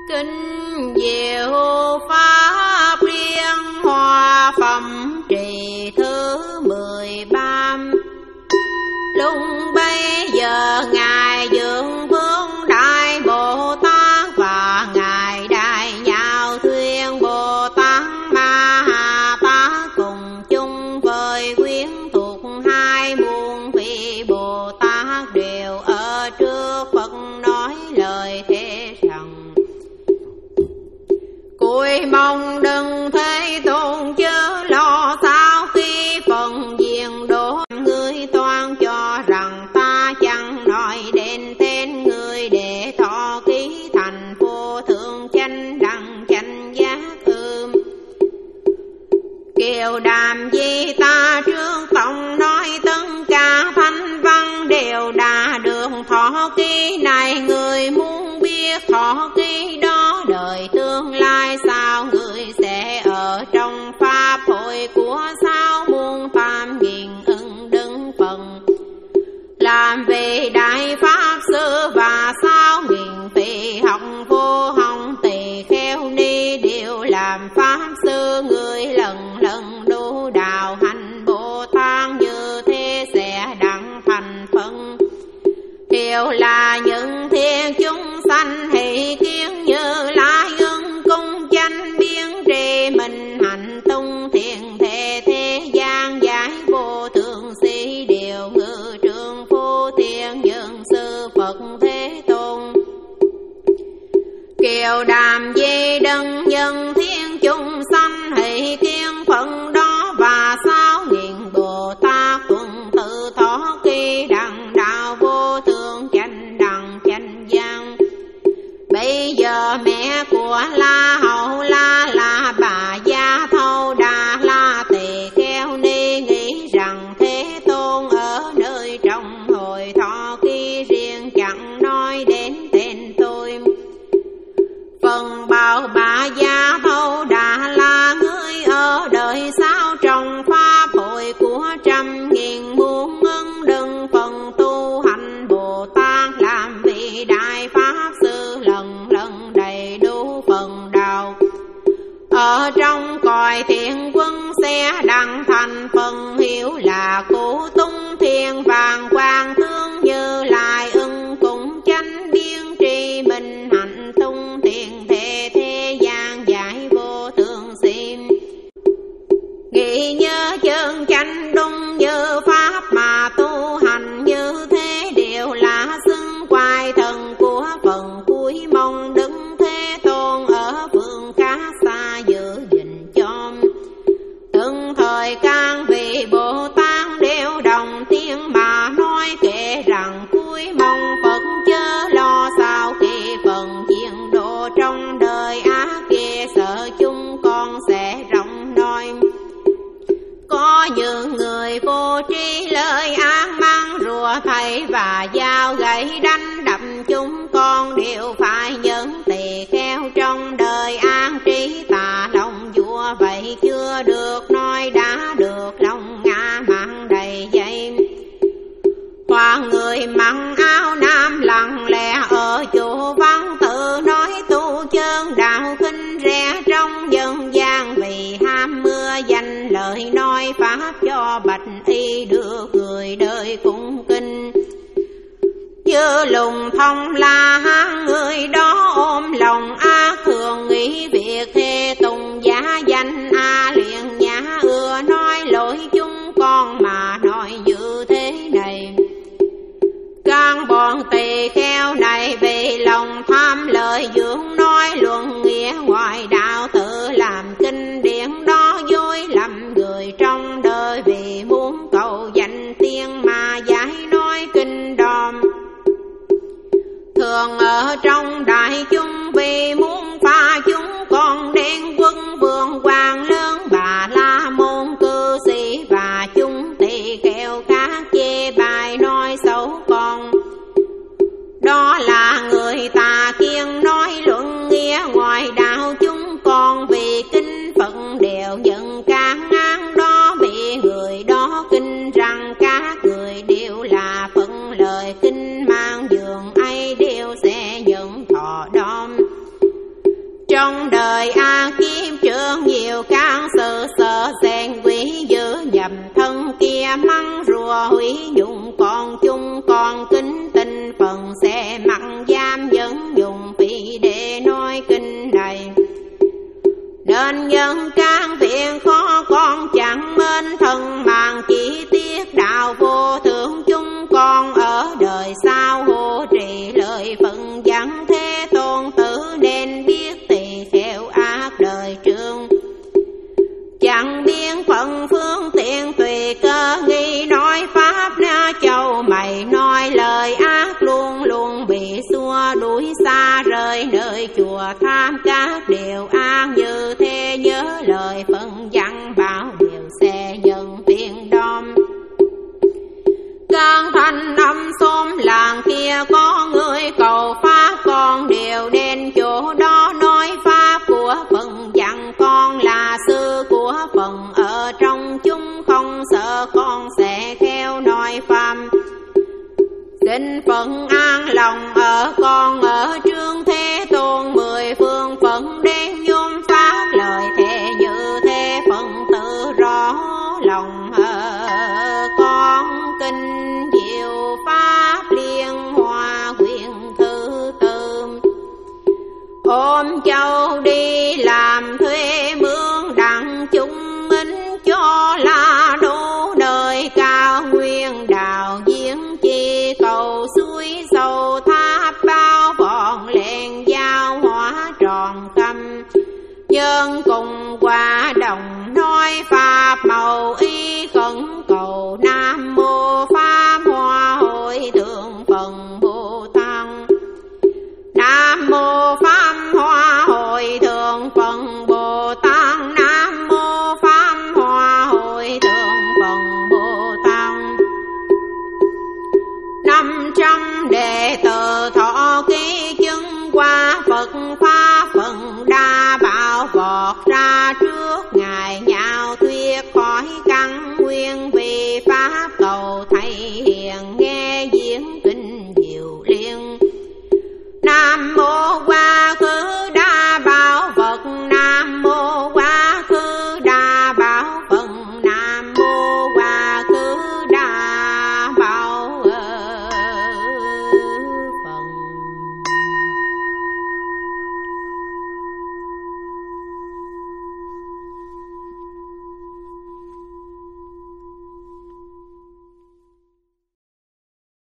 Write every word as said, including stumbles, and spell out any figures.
Kinh diệu pháp liên hoa phẩm trì thứ mười ba. Lúc bây giờ ngài Dượng Vương Đại Bồ Tát và ngài Đại Nhạo Thuyên Bồ Tát Ma Ha Tát cùng chung với quyến thuộc hai muôn vị Bồ Tát đều ở trước Phật nói lời thế rằng: cúi mong đừng Thế Tôn chớ lo, sao khi phần diện đổ người toan cho rằng ta chẳng nói đến tên người để thọ ký thành vô thượng chánh đẳng chánh giác ư. Kiều đàm di ta trước tổng nói tất cả thanh văn đều đã được thọ ký này, người muốn biết thọ ký đó đời tương lai sao, người sẽ ở trong pháp hội của sao muôn tam nghìn ưng đứng phần làm về đại pháp sư và sao nghìn vị học vô hồng tỳ kheo ni đều làm pháp sư. Người lần lần đu đạo hành Bồ Tát như thế sẽ đặng thành phân, đều là những thiên chúng sanh hỷ kiến Như Lai ưng cung chánh biến trì mình hành tung thiện thể thế gian giải vô thượng sĩ điều ngự trường phu thiên dương sư Phật Thế Tôn. Kiều đàm di đấng nhân thiên chúng sanh hỷ kiến phận đó và sao nghìn Bồ Tát tuần tự thọ ký đặng đạo vô thượng chánh đẳng chánh giác. Bây giờ mẹ của La Hầu La là bà Gia Thâu Đà La Tỳ Kheo Ni nghĩ rằng Thế Tôn ở nơi trong hội thọ ký riêng chẳng nói đến tên tôi. Phần bảo bà Gia Thâu Đà La ngươi ở đời sao trong pháp hội của trăm nghìn muôn ưng đừng phần tu hành Bồ Tát làm vị đại pháp sư lần lần đầy đủ phần đạo. Ở trong cõi thiên quân sẽ đặng thành phần hiểu là cụ tung thiên vàng quang thương Như Lai ưng cũng chánh biến tri minh hạnh tung thiện thể thế gian giải vô thượng xiêm. Nghĩ nhớ chân chánh đúng như pháp mà tu hành như thế đều là xưng quài thần của phần cuối mong đứng Thế Tôn ở phương khác xa giữ gìn cho. Từng thời can vị Bồ Tát đều đồng tiếng mà nói kể rằng cuối mong Phật chớ lo, sao khi phần diện độ trong đời á kia sợ chúng con sẽ rộng nói. Có những người vô tri lời ác mang rùa thầy và dao gậy đánh đập chúng con đều phải nhẫn tỳ kheo trong đời an trí tà lòng vua vậy chưa được nói đã được lòng ngã mặn đầy dây. Hoặc người mặc áo nam lặng lẽ ở chỗ vắng tự nói tu chân đạo khinh rẻ trong dân gian vì ham mưa danh lời nói pháp cho bạch y được người đời cung kinh. Như lùng thông la hán người đó ôm lòng ác thường nghĩ việc thê tùng giá danh a liền nhã ưa nói lỗi chúng con mà nói như thế này. Các bọn tỳ kheo này vì lòng tham lợi dưỡng nói luận nghĩa ngoại đạo tự làm kinh điển đó dối lầm người trong đời vì muốn cầu danh tiếng mà giải nói kinh đom. Thường ở trong đại chúng vì muốn pha chúng con đen quân vương hoàng lớn Bà La Môn cư sĩ và chúng tỳ kheo khác chê bài nói xấu con. Đó là người tà kiên nói luận nghĩa ngoài đạo chúng con vì kinh Phật đều nhận can án đó bị người đó kinh rằng các người đều là phận lời kinh mang dường ấy đều sẽ nhận thọ đom. nên nhân can viện khó con chẳng mến thân màng chỉ tiếc đạo vô thượng chúng con ở đời sau hộ trì lời phận dẫn thế tôn tử nên biết tỳ kheo ác đời trường chẳng biên phận phương tiện tùy cơ nghi nói pháp na châu mày nói lời ác luôn luôn bị xua đuổi xa rời nơi chùa tham các điều ác như thế nhớ lời phận dặn bảo điều xe dân tiên đom cơn thanh âm xóm làng kia có người cầu pháp con đều đến chỗ đó nói pháp của phận dặn con là sư của phận ở trong chúng không sợ con sẽ theo nói pháp xin phận an lòng ở con ở trương thế tôn mười phương phận đến nhôm phát lời thề như thế phận tự rõ lòng ở con kinh diệu pháp liên hoa quyển thứ tư ôm châu đi làm thuê mướn đặng chúng minh cho là đủ đời cao nguyên đào giếng chi cầu suối sâu tháp bao bọn len giao hóa tròn căm nhân cùng qua đồng nói pháp màu y khẩn cầu nam mô pháp hoa hội thượng phần Bồ Tát nam mô pháp hoa hội thượng phần Bồ Tát nam mô pháp hoa hội thượng phần Bồ Tát năm trăm đệ tử thọ ký